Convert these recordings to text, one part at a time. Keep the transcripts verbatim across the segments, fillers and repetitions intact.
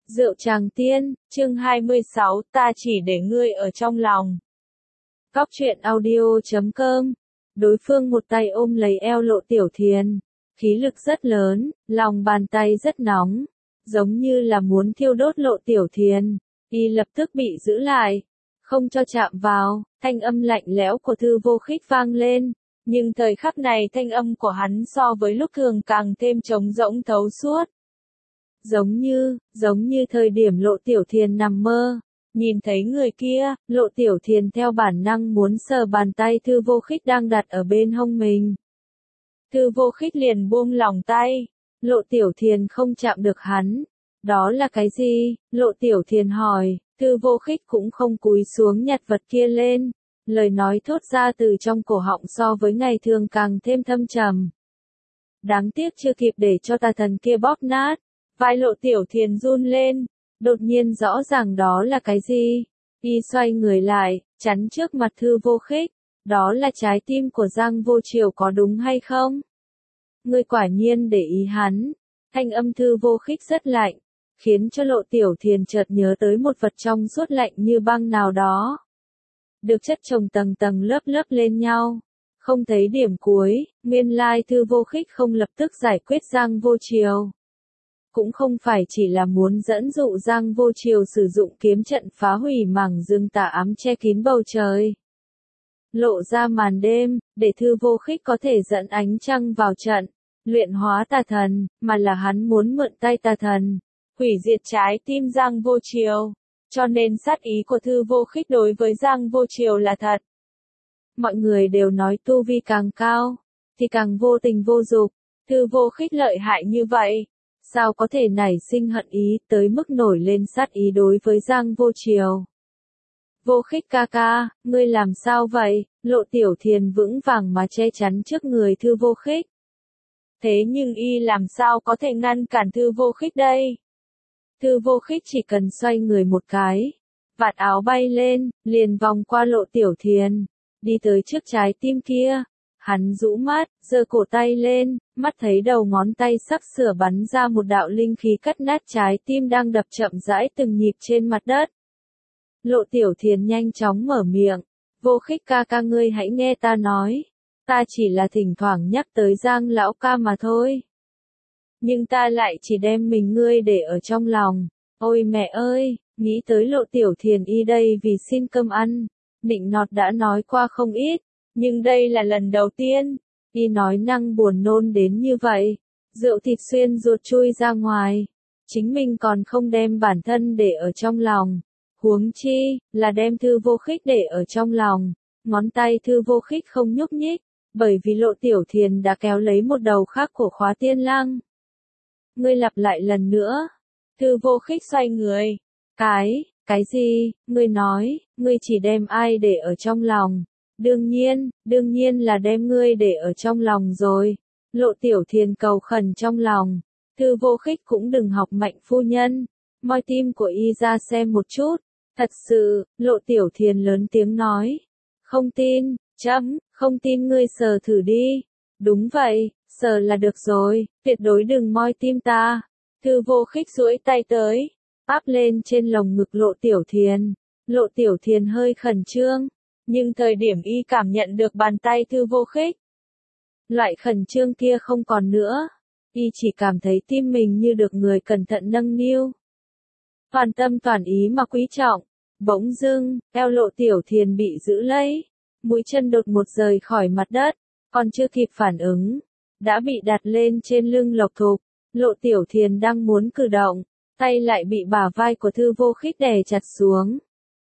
Rượu Tràng Tiên, chương hai mươi sáu, ta chỉ để ngươi ở trong lòng. Cóc truyện audio chấm com. Đối phương một tay ôm lấy eo Lộ Tiểu Thiền, khí lực rất lớn, lòng bàn tay rất nóng, giống như là muốn thiêu đốt Lộ Tiểu Thiền. Y lập tức bị giữ lại, không cho chạm vào, thanh âm lạnh lẽo của Thư Vô Khích vang lên, nhưng thời khắc này thanh âm của hắn so với lúc thường càng thêm trống rỗng thấu suốt. Giống như, giống như thời điểm Lộ Tiểu Thiền nằm mơ, nhìn thấy người kia, Lộ Tiểu Thiền theo bản năng muốn sờ bàn tay Thư Vô Khích đang đặt ở bên hông mình. Thư Vô Khích liền buông lỏng tay, Lộ Tiểu Thiền không chạm được hắn. Đó là cái gì? Lộ Tiểu Thiền hỏi, Thư Vô Khích cũng không cúi xuống nhặt vật kia lên, lời nói thốt ra từ trong cổ họng so với ngày thường càng thêm thâm trầm. Đáng tiếc chưa kịp để cho tà thần kia bóp nát. Vai Lộ Tiểu Thiền run lên, đột nhiên rõ ràng đó là cái gì. Y xoay người lại, chắn trước mặt Thư Vô Khích, đó là trái tim của Giang Vô Triều có đúng hay không? Ngươi quả nhiên để ý hắn. Thanh âm Thư Vô Khích rất lạnh, khiến cho Lộ Tiểu Thiền chợt nhớ tới một vật trong suốt lạnh như băng nào đó. Được chất chồng tầng tầng lớp lớp lên nhau, không thấy điểm cuối, nguyên lai Thư Vô Khích không lập tức giải quyết Giang Vô Triều. Cũng không phải chỉ là muốn dẫn dụ Giang Vô Triều sử dụng kiếm trận phá hủy mảng rừng tà ám che kín bầu trời, lộ ra màn đêm, để Thư Vô Khích có thể dẫn ánh trăng vào trận, luyện hóa tà thần, mà là hắn muốn mượn tay tà thần, hủy diệt trái tim Giang Vô Triều. Cho nên sát ý của Thư Vô Khích đối với Giang Vô Triều là thật. Mọi người đều nói tu vi càng cao, thì càng vô tình vô dục. Thư Vô Khích lợi hại như vậy, sao có thể nảy sinh hận ý tới mức nổi lên sát ý đối với Giang Vô Triều. Vô Khích ca ca, ngươi làm sao vậy? Lộ Tiểu Thiền vững vàng mà che chắn trước người Thư Vô Khích. Thế nhưng y làm sao có thể ngăn cản Thư Vô Khích đây? Thư Vô Khích chỉ cần xoay người một cái, vạt áo bay lên, liền vòng qua Lộ Tiểu Thiền, đi tới trước trái tim kia. Hắn rũ mắt, giơ cổ tay lên, mắt thấy đầu ngón tay sắc sửa bắn ra một đạo linh khí cắt nát trái tim đang đập chậm rãi từng nhịp trên mặt đất. Lộ Tiểu Thiền nhanh chóng mở miệng, Vô Khích ca ca ngươi hãy nghe ta nói, ta chỉ là thỉnh thoảng nhắc tới Giang lão ca mà thôi. Nhưng ta lại chỉ đem mình ngươi để ở trong lòng. Ôi mẹ ơi, nghĩ tới Lộ Tiểu Thiền y đây vì xin cơm ăn, nịnh nọt đã nói qua không ít. Nhưng đây là lần đầu tiên, y nói năng buồn nôn đến như vậy, rượu thịt xuyên ruột chui ra ngoài, chính mình còn không đem bản thân để ở trong lòng, huống chi, là đem Thư Vô Khích để ở trong lòng, ngón tay Thư Vô Khích không nhúc nhích, bởi vì Lộ Tiểu Thiền đã kéo lấy một đầu khác của khóa tiên lăng. Ngươi lặp lại lần nữa, Thư Vô Khích xoay người, cái, cái gì, ngươi nói, ngươi chỉ đem ai để ở trong lòng. Đương nhiên, đương nhiên là đem ngươi để ở trong lòng rồi. Lộ Tiểu Thiền cầu khẩn trong lòng. Thư Vô Khích cũng đừng học Mạnh phu nhân. Moi tim của y ra xem một chút. Thật sự, Lộ Tiểu Thiền lớn tiếng nói. Không tin, chấm, không tin ngươi sờ thử đi. Đúng vậy, sờ là được rồi, tuyệt đối đừng moi tim ta. Thư Vô Khích duỗi tay tới, áp lên trên lồng ngực Lộ Tiểu Thiền. Lộ Tiểu Thiền hơi khẩn trương. Nhưng thời điểm y cảm nhận được bàn tay Thư Vô Khích, loại khẩn trương kia không còn nữa, y chỉ cảm thấy tim mình như được người cẩn thận nâng niu. Toàn tâm toàn ý mà quý trọng, bỗng dưng, eo Lộ Tiểu Thiền bị giữ lấy, mũi chân đột một rời khỏi mặt đất, còn chưa kịp phản ứng, đã bị đặt lên trên lưng Lộc Thục. Lộ Tiểu Thiền đang muốn cử động, tay lại bị bả vai của Thư Vô Khích đè chặt xuống.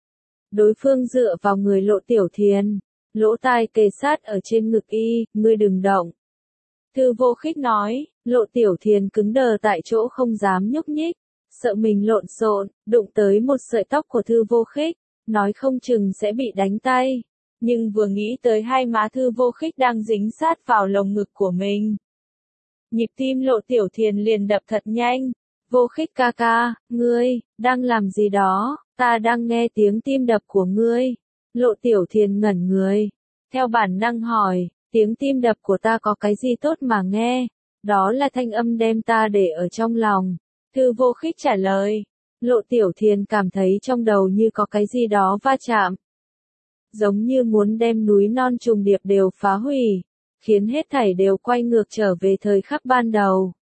Đối phương dựa vào người Lộ Tiểu Thiền, lỗ tai kề sát ở trên ngực y, ngươi đừng động. Thư Vô Khích nói, Lộ Tiểu Thiền cứng đờ tại chỗ không dám nhúc nhích, sợ mình lộn xộn, đụng tới một sợi tóc của Thư Vô Khích, nói không chừng sẽ bị đánh tay. Nhưng vừa nghĩ tới hai má Thư Vô Khích đang dính sát vào lồng ngực của mình, nhịp tim Lộ Tiểu Thiền liền đập thật nhanh. Vô Khích ca ca, ngươi, đang làm gì đó? Ta đang nghe tiếng tim đập của ngươi. Lộ Tiểu Thiền ngẩn người, theo bản năng hỏi, tiếng tim đập của ta có cái gì tốt mà nghe? Đó là thanh âm đem ta để ở trong lòng. Thư Vô Khích trả lời, Lộ Tiểu Thiền cảm thấy trong đầu như có cái gì đó va chạm. Giống như muốn đem núi non trùng điệp đều phá hủy, khiến hết thảy đều quay ngược trở về thời khắc ban đầu.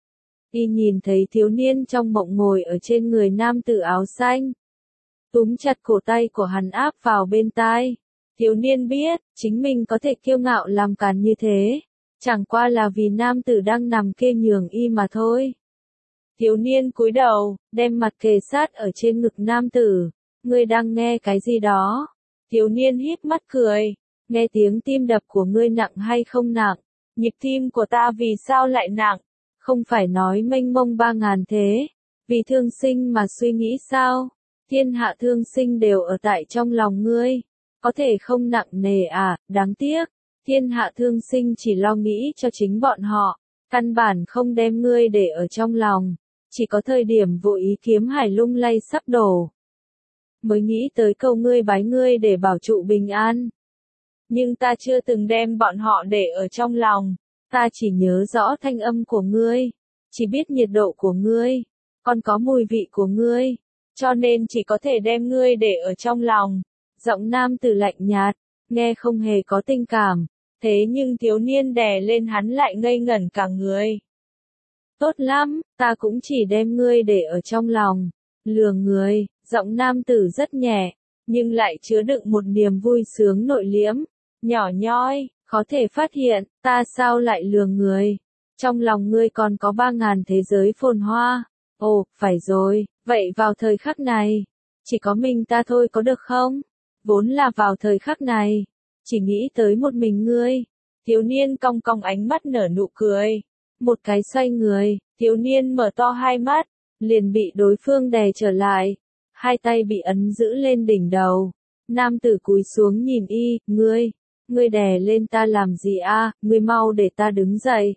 Y nhìn thấy thiếu niên trong mộng ngồi ở trên người nam tử áo xanh. Túm chặt cổ tay của hắn áp vào bên tai. Thiếu niên biết, chính mình có thể kiêu ngạo làm càn như thế. Chẳng qua là vì nam tử đang nằm kê nhường y mà thôi. Thiếu niên cúi đầu, đem mặt kề sát ở trên ngực nam tử. Ngươi đang nghe cái gì đó? Thiếu niên híp mắt cười. Nghe tiếng tim đập của ngươi nặng hay không nặng? Nhịp tim của ta vì sao lại nặng? Không phải nói mênh mông ba ngàn thế. Vì thương sinh mà suy nghĩ sao? Thiên hạ thương sinh đều ở tại trong lòng ngươi. Có thể không nặng nề à, đáng tiếc. Thiên hạ thương sinh chỉ lo nghĩ cho chính bọn họ. Căn bản không đem ngươi để ở trong lòng. Chỉ có thời điểm vô ý kiếm hải lung lay sắp đổ. Mới nghĩ tới câu ngươi bái ngươi để bảo trụ bình an. Nhưng ta chưa từng đem bọn họ để ở trong lòng. Ta chỉ nhớ rõ thanh âm của ngươi. Chỉ biết nhiệt độ của ngươi. Còn có mùi vị của ngươi. Cho nên chỉ có thể đem ngươi để ở trong lòng. Giọng nam tử lạnh nhạt. Nghe không hề có tình cảm. Thế nhưng thiếu niên đè lên hắn lại ngây ngẩn cả người. Tốt lắm, ta cũng chỉ đem ngươi để ở trong lòng. Lừa người, giọng nam tử rất nhẹ, nhưng lại chứa đựng một niềm vui sướng nội liễm. Nhỏ nhoi, khó thể phát hiện, ta sao lại lừa người. Trong lòng ngươi còn có ba ngàn thế giới phồn hoa. Ồ, phải rồi, vậy vào thời khắc này, chỉ có mình ta thôi có được không? Vốn là vào thời khắc này, chỉ nghĩ tới một mình ngươi. Thiếu niên cong cong ánh mắt nở nụ cười. Một cái xoay người, thiếu niên mở to hai mắt, liền bị đối phương đè trở lại. Hai tay bị ấn giữ lên đỉnh đầu. Nam tử cúi xuống nhìn y, ngươi, ngươi đè lên ta làm gì a? Ngươi mau để ta đứng dậy.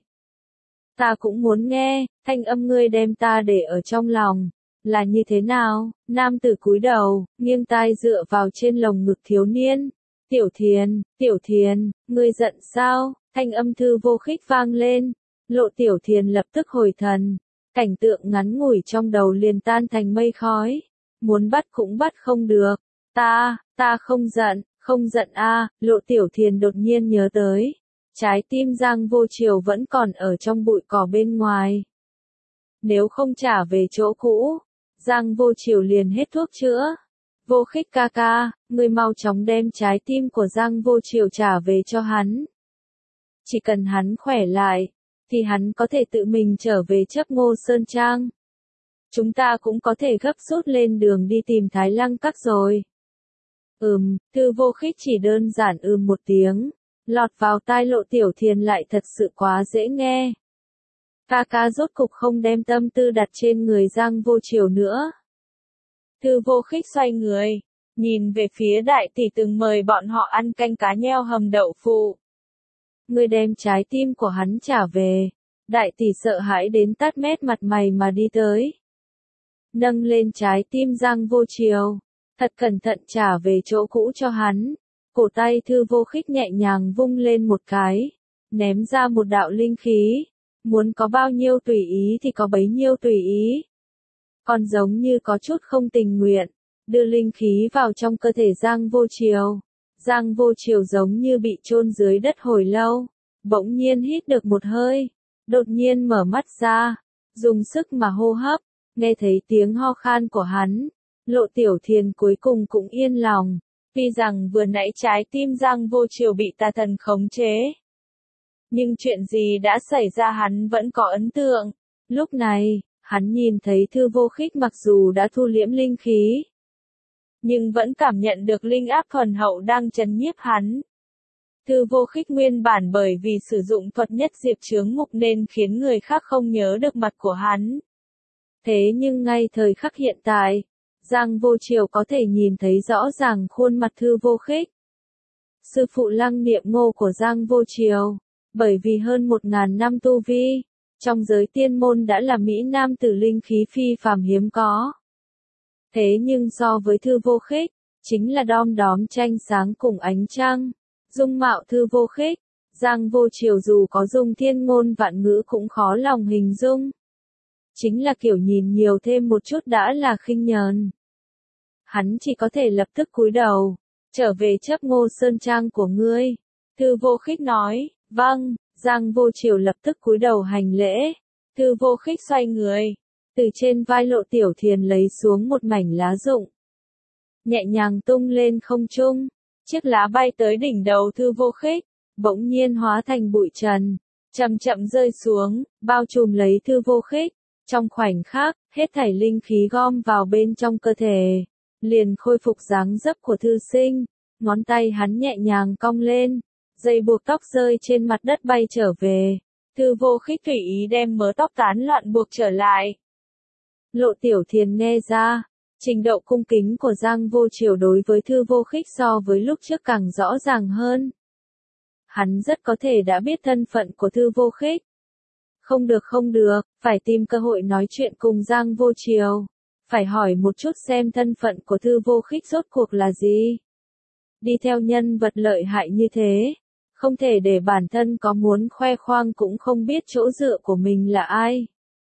Ta cũng muốn nghe, thanh âm ngươi đem ta để ở trong lòng. Là như thế nào? Nam tử cúi đầu, nghiêng tai dựa vào trên lồng ngực thiếu niên. Tiểu Thiền, Tiểu Thiền, ngươi giận sao? Thanh âm thư vô khích vang lên. Lộ Tiểu Thiền lập tức hồi thần. Cảnh tượng ngắn ngủi trong đầu liền tan thành mây khói. Muốn bắt cũng bắt không được. Ta, ta không giận, không giận a. Lộ Tiểu Thiền đột nhiên nhớ tới. Trái tim Giang Vô Triều vẫn còn ở trong bụi cỏ bên ngoài. Nếu không trả về chỗ cũ, Giang Vô Triều liền hết thuốc chữa. Vô Khích ca ca, ngươi mau chóng đem trái tim của Giang Vô Triều trả về cho hắn. Chỉ cần hắn khỏe lại, thì hắn có thể tự mình trở về Chấp Ngô Sơn Trang. Chúng ta cũng có thể gấp rút lên đường đi tìm Thái Lăng Các rồi. Ừm, Thư Vô Khích chỉ đơn giản ừm một tiếng, lọt vào tai Lộ Tiểu Thiền lại thật sự quá dễ nghe. Ca ca rốt cục không đem tâm tư đặt trên người Giang Vô Triều nữa. Thư Vô Khích xoay người, nhìn về phía đại tỷ từng mời bọn họ ăn canh cá nheo hầm đậu phụ. Ngươi đem trái tim của hắn trả về. Đại tỷ sợ hãi đến tát mét mặt mày mà đi tới. Nâng lên trái tim Giang Vô Triều, thật cẩn thận trả về chỗ cũ cho hắn. Cổ tay Thư Vô Khích nhẹ nhàng vung lên một cái, ném ra một đạo linh khí. Muốn có bao nhiêu tùy ý thì có bấy nhiêu tùy ý. Còn giống như có chút không tình nguyện, đưa linh khí vào trong cơ thể Giang Vô Triều. Giang Vô Triều giống như bị chôn dưới đất hồi lâu, bỗng nhiên hít được một hơi, đột nhiên mở mắt ra, dùng sức mà hô hấp, nghe thấy tiếng ho khan của hắn. Lộ Tiểu Thiền cuối cùng cũng yên lòng, tuy rằng vừa nãy trái tim Giang Vô Triều bị tà thần khống chế. Nhưng chuyện gì đã xảy ra hắn vẫn có ấn tượng. Lúc này, hắn nhìn thấy Thư Vô Khích mặc dù đã thu liễm linh khí, nhưng vẫn cảm nhận được linh áp thuần hậu đang trấn nhiếp hắn. Thư Vô Khích nguyên bản bởi vì sử dụng thuật nhất diệt chướng ngục nên khiến người khác không nhớ được mặt của hắn. Thế nhưng ngay thời khắc hiện tại, Giang Vô Triều có thể nhìn thấy rõ ràng khuôn mặt Thư Vô Khích. Sư phụ Lăng Niệm Ngô của Giang Vô Triều, bởi vì hơn một ngàn năm tu vi, trong giới tiên môn đã là mỹ nam tử linh khí phi phàm hiếm có. Thế nhưng so với Thư Vô Khích, chính là đom đóm tranh sáng cùng ánh trăng. Dung mạo Thư Vô Khích, Giang Vô Triều dù có dùng thiên ngôn vạn ngữ cũng khó lòng hình dung. chính là kiểu nhìn nhiều thêm một chút đã là khinh nhờn. Hắn chỉ có thể lập tức cúi đầu, trở về chấp Ngô Sơn Trang của ngươi. Thư Vô Khích nói, vâng, Giang Vô Triều lập tức cúi đầu hành lễ. Thư Vô Khích xoay người, từ trên vai Lộ Tiểu Thiền lấy xuống một mảnh lá rụng. Nhẹ nhàng tung lên không trung, chiếc lá bay tới đỉnh đầu Thư Vô Khích, bỗng nhiên hóa thành bụi trần, chậm chậm rơi xuống, bao trùm lấy Thư Vô Khích. Trong khoảnh khắc, hết thảy linh khí gom vào bên trong cơ thể, liền khôi phục dáng dấp của thư sinh. Ngón tay hắn nhẹ nhàng cong lên, dây buộc tóc rơi trên mặt đất bay trở về. Thư Vô Khích tùy ý đem mớ tóc tán loạn buộc trở lại. Lộ Tiểu Thiền nghe ra, trình độ cung kính của Giang Vô Triều đối với Thư Vô Khích so với lúc trước càng rõ ràng hơn. Hắn rất có thể đã biết thân phận của Thư Vô Khích. Không được không được, phải tìm cơ hội nói chuyện cùng Giang Vô Triều. Phải hỏi một chút xem thân phận của Thư Vô Khích rốt cuộc là gì. Đi theo nhân vật lợi hại như thế, không thể để bản thân có muốn khoe khoang cũng không biết chỗ dựa của mình là ai.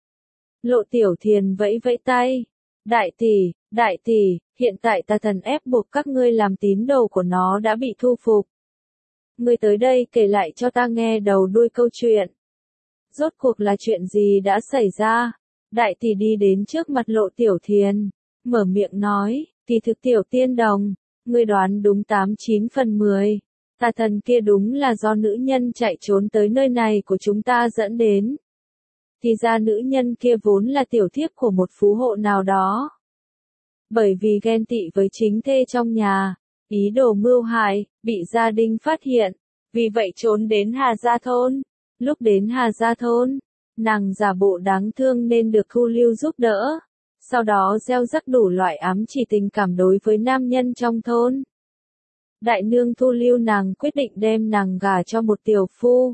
Lộ Tiểu Thiền vẫy vẫy tay. Đại tỷ, đại tỷ, hiện tại tà thần ép buộc các ngươi làm tín đồ của nó đã bị thu phục. Ngươi tới đây kể lại cho ta nghe đầu đuôi câu chuyện. Rốt cuộc là chuyện gì đã xảy ra? Đại tỷ đi đến trước mặt Lộ Tiểu Thiền, mở miệng nói, kỳ thực Tiểu Tiên Đồng, ngươi đoán đúng tám chín phần mười. Tà thần kia đúng là do nữ nhân chạy trốn tới nơi này của chúng ta dẫn đến. Thì ra nữ nhân kia vốn là tiểu thiếp của một phú hộ nào đó. Bởi vì ghen tị với chính thê trong nhà, ý đồ mưu hại, bị gia đình phát hiện, vì vậy trốn đến Hà Gia Thôn. Lúc đến Hà Gia Thôn, nàng giả bộ đáng thương nên được thu lưu giúp đỡ. Sau đó gieo rắc đủ loại ám chỉ tình cảm đối với nam nhân trong thôn. Đại nương thu lưu nàng quyết định đem nàng gả cho một tiểu phu.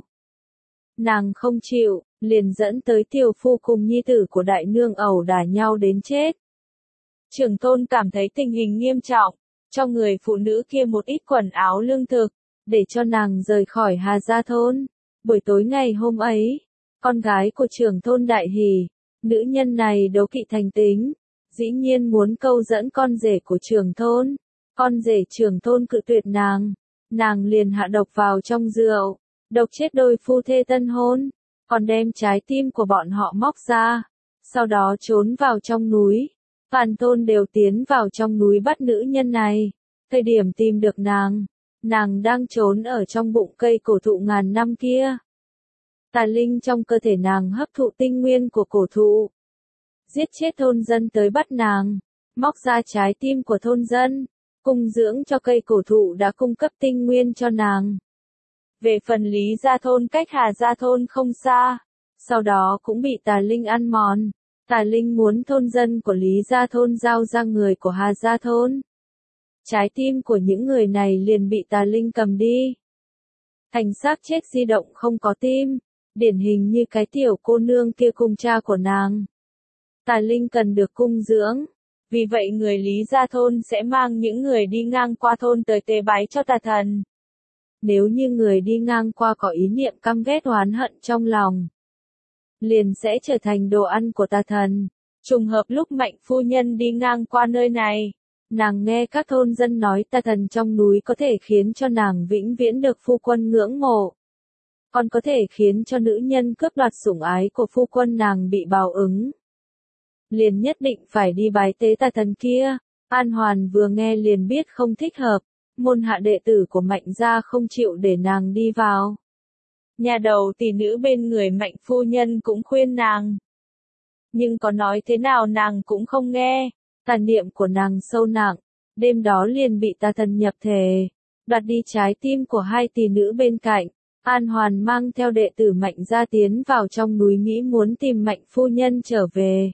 Nàng không chịu, liền dẫn tới tiểu phu cùng nhi tử của đại nương ẩu đả nhau đến chết. Trưởng thôn cảm thấy tình hình nghiêm trọng, cho người phụ nữ kia một ít quần áo lương thực, để cho nàng rời khỏi Hà Gia Thôn. Buổi tối ngày hôm ấy, con gái của trưởng thôn đại hỉ, nữ nhân này đố kỵ thành tính, dĩ nhiên muốn câu dẫn con rể của trưởng thôn. Con rể trưởng thôn cự tuyệt nàng, nàng liền hạ độc vào trong rượu, độc chết đôi phu thê tân hôn, còn đem trái tim của bọn họ móc ra, sau đó trốn vào trong núi. Toàn thôn đều tiến vào trong núi bắt nữ nhân này. Thời điểm tìm được nàng, nàng đang trốn ở trong bụng cây cổ thụ ngàn năm kia. Tà linh trong cơ thể nàng hấp thụ tinh nguyên của cổ thụ, giết chết thôn dân tới bắt nàng, móc ra trái tim của thôn dân, cung dưỡng cho cây cổ thụ đã cung cấp tinh nguyên cho nàng. Về phần Lý Gia Thôn cách Hà Gia Thôn không xa, sau đó cũng bị tà linh ăn mòn. Tà linh muốn thôn dân của Lý Gia Thôn giao ra người của Hà Gia Thôn. Trái tim của những người này liền bị tà linh cầm đi. Thành xác chết di động không có tim, điển hình như cái tiểu cô nương kia cùng cha của nàng. Tà linh cần được cung dưỡng, vì vậy người Lý Gia Thôn sẽ mang những người đi ngang qua thôn tới tế bái cho tà thần. Nếu như người đi ngang qua có ý niệm căm ghét oán hận trong lòng, liền sẽ trở thành đồ ăn của tà thần. Trùng hợp lúc Mạnh phu nhân đi ngang qua nơi này, nàng nghe các thôn dân nói tà thần trong núi có thể khiến cho nàng vĩnh viễn được phu quân ngưỡng mộ, còn có thể khiến cho nữ nhân cướp đoạt sủng ái của phu quân nàng bị báo ứng. Liền nhất định phải đi bái tế tà thần kia. An Hoàn vừa nghe liền biết không thích hợp, môn hạ đệ tử của Mạnh gia không chịu để nàng đi vào. Nhà đầu tỷ nữ bên người Mạnh phu nhân cũng khuyên nàng, nhưng có nói thế nào nàng cũng không nghe. Tà niệm của nàng sâu nặng, đêm đó liền bị tà thần nhập thể, đoạt đi trái tim của hai tỷ nữ bên cạnh. An Hoàn mang theo đệ tử Mạnh gia tiến vào trong núi nghĩ muốn tìm Mạnh phu nhân trở về.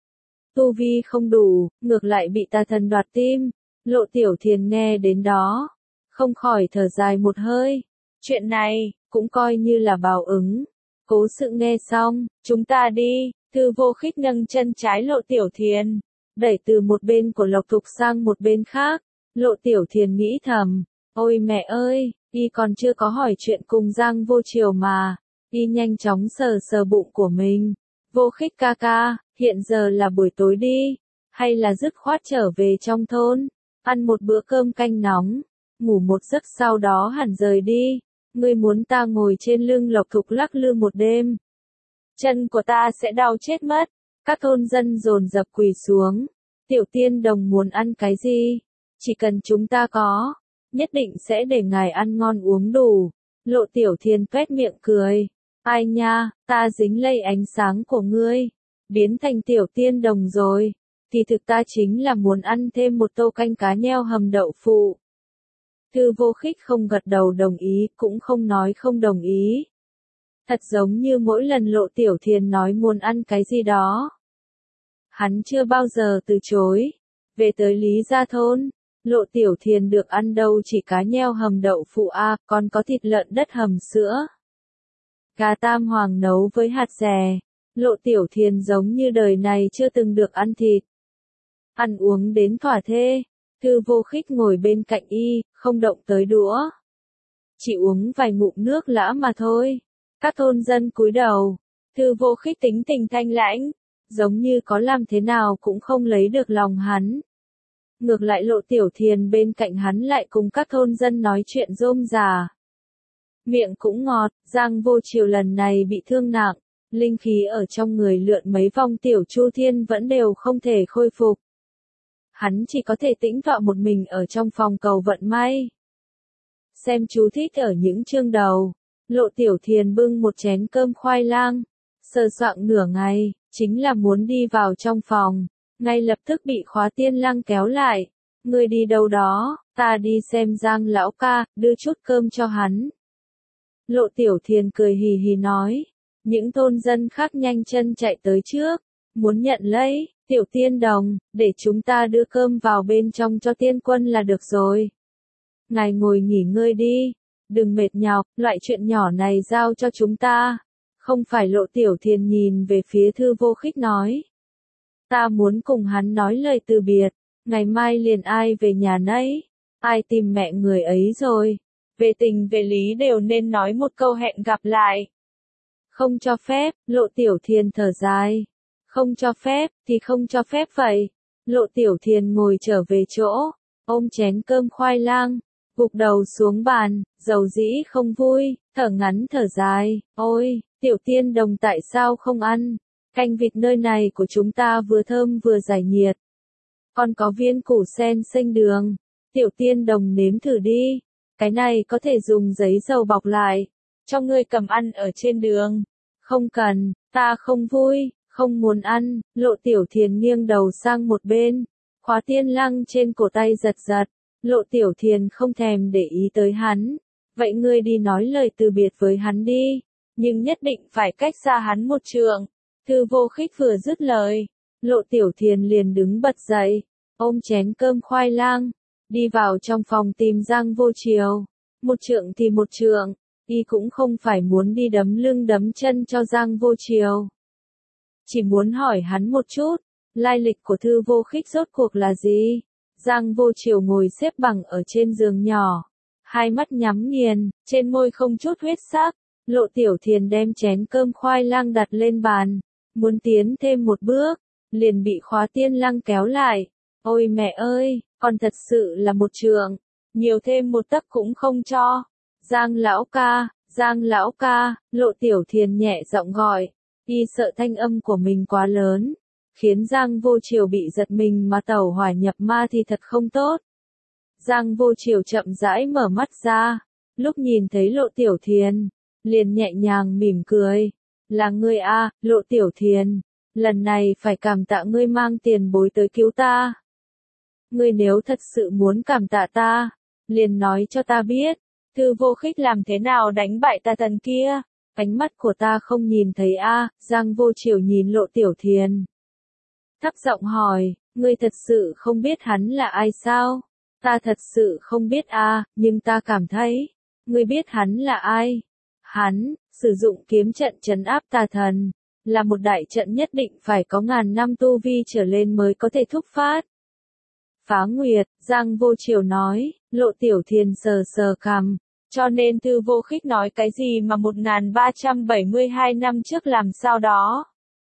Tu vi không đủ, ngược lại bị tà thần đoạt tim. Lộ Tiểu Thiền nghe đến đó, không khỏi thở dài một hơi. Chuyện này, cũng coi như là báo ứng. Cố sự nghe xong, chúng ta đi. Thư Vô Khích nâng chân trái Lộ Tiểu Thiền, đẩy từ một bên của Lộc Thục sang một bên khác. Lộ Tiểu Thiền nghĩ thầm, ôi mẹ ơi, y còn chưa có hỏi chuyện cùng Giang Vô Triều mà. Y nhanh chóng sờ sờ bụng của mình, Vô Khích ca ca, hiện giờ là buổi tối đi, hay là dứt khoát trở về trong thôn, ăn một bữa cơm canh nóng, ngủ một giấc sau đó hẳn rời đi. Ngươi muốn ta ngồi trên lưng Lộc Thục lắc lư một đêm, chân của ta sẽ đau chết mất. Các thôn dân dồn dập quỳ xuống. Tiểu Tiên Đồng muốn ăn cái gì? Chỉ cần chúng ta có, nhất định sẽ để ngài ăn ngon uống đủ. Lộ Tiểu Thiên phét miệng cười. Ai nha, ta dính lây ánh sáng của ngươi, biến thành Tiểu Tiên Đồng rồi. Thì thực ta chính là muốn ăn thêm một tô canh cá nheo hầm đậu phụ. Thư Vô Khích không gật đầu đồng ý, cũng không nói không đồng ý. Thật giống như mỗi lần Lộ Tiểu Thiên nói muốn ăn cái gì đó, hắn chưa bao giờ từ chối. Về tới Lý Gia Thôn, Lộ Tiểu Thiên được ăn đâu chỉ cá nheo hầm đậu phụ a, còn có thịt lợn đất hầm sữa. Gà tam hoàng nấu với hạt dẻ. Lộ Tiểu Thiên giống như đời này chưa từng được ăn thịt. Ăn uống đến thỏa thê. Thư Vô Khích ngồi bên cạnh y, không động tới đũa. Chỉ uống vài ngụm nước lã mà thôi. Các thôn dân cúi đầu. Thư Vô Khích tính tình thanh lãnh, giống như có làm thế nào cũng không lấy được lòng hắn. Ngược lại Lộ Tiểu Thiên bên cạnh hắn lại cùng các thôn dân nói chuyện rôm rả. Miệng cũng ngọt. Giang Vô Triều lần này bị thương nặng, linh khí ở trong người lượn mấy vòng Tiểu Chu Thiên vẫn đều không thể khôi phục. Hắn chỉ có thể tĩnh tọa một mình ở trong phòng cầu vận may. Xem chú thích ở những chương đầu. Lộ Tiểu Thiên bưng một chén cơm khoai lang, sờ soạng nửa ngày, chính là muốn đi vào trong phòng, ngay lập tức bị Khóa Tiên Lăng kéo lại. Ngươi đi đâu đó? Ta đi xem Giang lão ca, đưa chút cơm cho hắn. Lộ Tiểu Thiên cười hì hì nói. Những thôn dân khác nhanh chân chạy tới trước, muốn nhận lấy. Tiểu Tiên Đồng, để chúng ta đưa cơm vào bên trong cho tiên quân là được rồi. Ngài ngồi nghỉ ngơi đi, đừng mệt nhọc, loại chuyện nhỏ này giao cho chúng ta. Không phải. Lộ Tiểu Thiên nhìn về phía Thư Vô Khích nói. Ta muốn cùng hắn nói lời từ biệt, ngày mai liền ai về nhà nấy, ai tìm mẹ người ấy rồi. Về tình về lý đều nên nói một câu hẹn gặp lại. Không cho phép. Lộ Tiểu Thiên thở dài. Không cho phép, thì không cho phép vậy. Lộ Tiểu Thiên ngồi trở về chỗ, ôm chén cơm khoai lang, gục đầu xuống bàn, dầu dĩ không vui, thở ngắn thở dài. Ôi, Tiểu Tiên Đồng tại sao không ăn? Canh vịt nơi này của chúng ta vừa thơm vừa giải nhiệt. Còn có viên củ sen xanh đường. Tiểu Tiên Đồng nếm thử đi. Cái này có thể dùng giấy dầu bọc lại, cho ngươi cầm ăn ở trên đường. Không cần, ta không vui. Không muốn ăn. Lộ Tiểu Thiên nghiêng đầu sang một bên, Khóa Tiên Lăng trên cổ tay giật giật. Lộ Tiểu Thiên không thèm để ý tới hắn. Vậy ngươi đi nói lời từ biệt với hắn đi, nhưng nhất định phải cách xa hắn một trượng. Thư Vô Khích vừa dứt lời, Lộ Tiểu Thiên liền đứng bật dậy, ôm chén cơm khoai lang, đi vào trong phòng tìm Giang Vô Triều. Một trượng thì một trượng, y cũng không phải muốn đi đấm lưng đấm chân cho Giang Vô Triều. Chỉ muốn hỏi hắn một chút, lai lịch của Thư Vô Khích rốt cuộc là gì? Giang Vô Triều ngồi xếp bằng ở trên giường nhỏ, hai mắt nhắm nghiền, trên môi không chút huyết sắc. Lộ Tiểu Thiên đem chén cơm khoai lang đặt lên bàn, muốn tiến thêm một bước, liền bị Khóa Tiên Lăng kéo lại. Ôi mẹ ơi, con thật sự là một trượng, nhiều thêm một tấc cũng không cho. Giang lão ca, Giang lão ca, Lộ Tiểu Thiên nhẹ giọng gọi. Y sợ thanh âm của mình quá lớn, khiến Giang Vô Triều bị giật mình mà tẩu hỏa nhập ma thì thật không tốt. Giang Vô Triều chậm rãi mở mắt ra, lúc nhìn thấy Lộ Tiểu Thiên, liền nhẹ nhàng mỉm cười. Là ngươi a, Lộ Tiểu Thiên, lần này phải cảm tạ ngươi mang tiền bối tới cứu ta. Ngươi nếu thật sự muốn cảm tạ ta, liền nói cho ta biết, Thư Vô Khích làm thế nào đánh bại tà thần kia. Ánh mắt của ta không nhìn thấy a. À, Giang Vô Triều nhìn Lộ Tiểu Thiên, thấp giọng hỏi, ngươi thật sự không biết hắn là ai sao? Ta thật sự không biết a, à, nhưng ta cảm thấy, ngươi biết hắn là ai? Hắn, sử dụng kiếm trận trấn áp tà thần, là một đại trận nhất định phải có ngàn năm tu vi trở lên mới có thể thúc phát. Phá Nguyệt, Giang Vô Triều nói. Lộ Tiểu Thiên sờ sờ cằm. Cho nên Thư Vô Khích nói cái gì mà một nghìn ba trăm bảy mươi hai năm trước làm sao đó.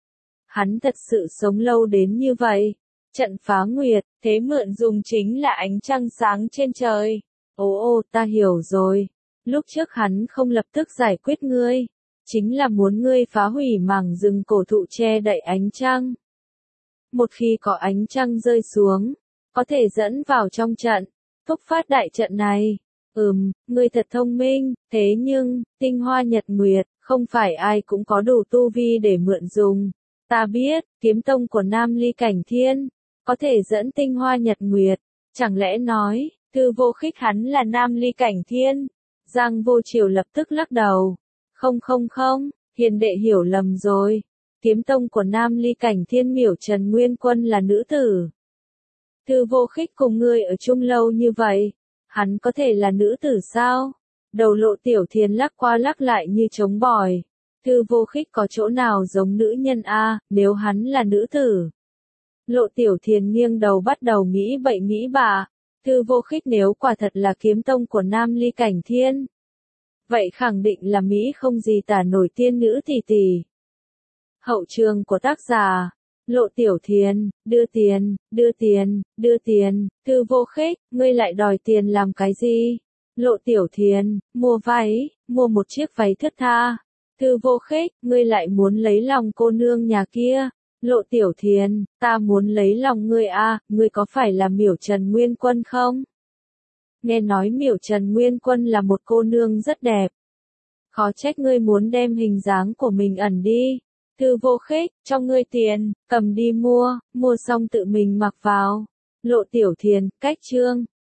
Hắn thật sự sống lâu đến như vậy. Trận phá nguyệt, thế mượn dùng chính là ánh trăng sáng trên trời. Ồ ô, ta hiểu rồi. Lúc trước hắn không lập tức giải quyết ngươi. Chính là muốn ngươi phá hủy mảng rừng cổ thụ che đậy ánh trăng. Một khi có ánh trăng rơi xuống, có thể dẫn vào trong trận, thúc phát đại trận này. Ừm, ngươi thật thông minh, thế nhưng, tinh hoa nhật nguyệt, không phải ai cũng có đủ tu vi để mượn dùng. Ta biết, kiếm tông của Nam Ly Cảnh Thiên, có thể dẫn tinh hoa nhật nguyệt. Chẳng lẽ nói, Thư Vô Khích hắn là Nam Ly Cảnh Thiên? Giang Vô Triều lập tức lắc đầu. Không không không, hiền đệ hiểu lầm rồi. Kiếm tông của Nam Ly Cảnh Thiên Miểu Trần Nguyên Quân là nữ tử. Thư Vô Khích cùng ngươi ở chung lâu như vậy, hắn có thể là nữ tử sao? Đầu Lộ Tiểu Thiền lắc qua lắc lại như trống bòi. Thư Vô Khích có chỗ nào giống nữ nhân a, nếu hắn là nữ tử? Lộ Tiểu Thiền nghiêng đầu bắt đầu nghĩ bậy nghĩ bạ. Thư Vô Khích nếu quả thật là kiếm tông của Nam Ly Cảnh Thiên, vậy khẳng định là Mỹ không gì tả nổi tiên nữ tỷ tỷ. Hậu trường của tác giả, Lộ Tiểu Thiền, đưa tiền, đưa tiền, đưa tiền. Thư Vô Khích, ngươi lại đòi tiền làm cái gì? Lộ Tiểu Thiền, mua váy, mua một chiếc váy thướt tha. Thư Vô Khích, ngươi lại muốn lấy lòng cô nương nhà kia. Lộ Tiểu Thiền, ta muốn lấy lòng ngươi a, ngươi có phải là Miểu Trần Nguyên Quân không? Nghe nói Miểu Trần Nguyên Quân là một cô nương rất đẹp. Khó trách ngươi muốn đem hình dáng của mình ẩn đi. Thư Vô Khích, cho ngươi tiền, cầm đi mua, mua xong tự mình mặc vào. Lộ Tiểu Thiền, cách chương.